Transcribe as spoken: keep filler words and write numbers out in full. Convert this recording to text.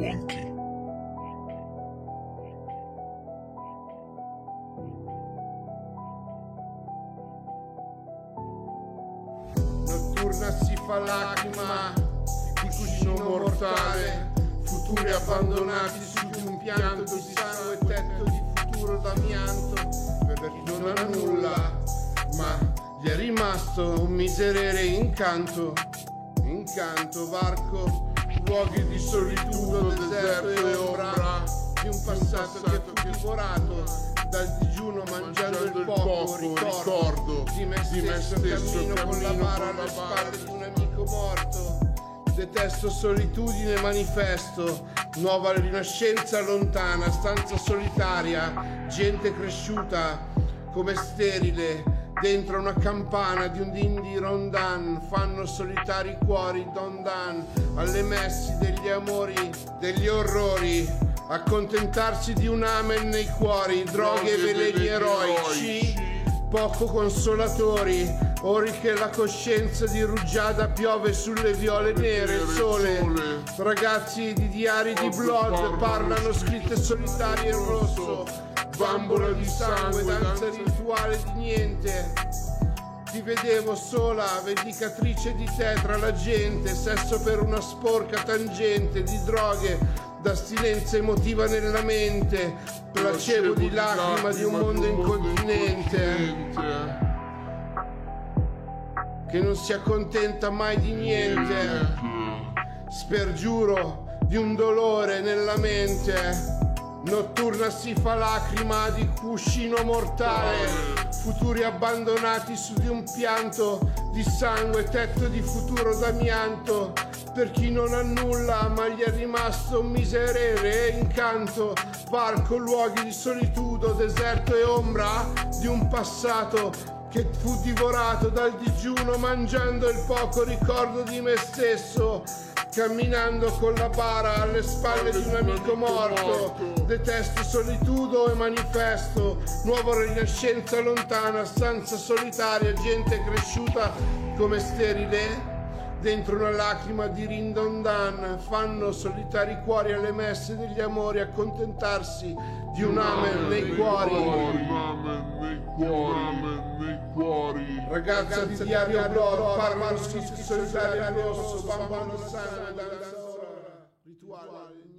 Wonky. Notturna si fa lacrima di cuscino mortale, futuri abbandonati su di un pianto di sangue, tetto di futuro d'amianto, per chi non ha nulla, ma gli è rimasto un miserere incanto, incanto, varco, luoghi di solitudo, deserto e ombra, di un passato che fu divorato dal digiuno, mangiando il poco ricordo di me stesso, cammino con la bara alle spalle di un amico morto. Detesto solitudine, manifesto, nuova rinascenza lontana, stanza solitaria, gente cresciuta come sterile dentro una campana di un dindi rondan, fanno solitari cuori dondan alle messi degli amori, degli orrori, accontentarsi di un amen nei cuori, droghe e veleni eroici, poco consolatori, ori che la coscienza di rugiada piove sulle viole nere, il sole, ragazzi di diari di blood parlano scritte solitarie in rosso, bambola di sangue, danza rituale di niente. Ti vedevo sola, vendicatrice di te tra la gente, sesso per una sporca tangente di droghe, d'astinenza emotiva nella mente, placebo di lacrima di un mondo incontinente che non si accontenta mai di niente, spergiuro di un dolore nella mente. Notturna si fa lacrima di cuscino mortale, futuri abbandonati su di un pianto di sangue, tetto di futuro d'amianto, per chi non ha nulla ma gli è rimasto un miserere incanto, varco, luoghi di solitudo, deserto e ombra di un passato che fu divorato dal digiuno, mangiando il poco ricordo di me stesso, camminando con la bara alle spalle di un amico morto. Detesto solitudo e manifesto, nuova rinascenza lontana, stanza solitaria, gente cresciuta come sterile dentro una lacrima di rindondan, fanno solitari cuori alle messe degli amori, accontentarsi di un amen nei cuori. Ragazza di diario blood parlano scritte solitarie al rosso, bambano sangue dalla rituale.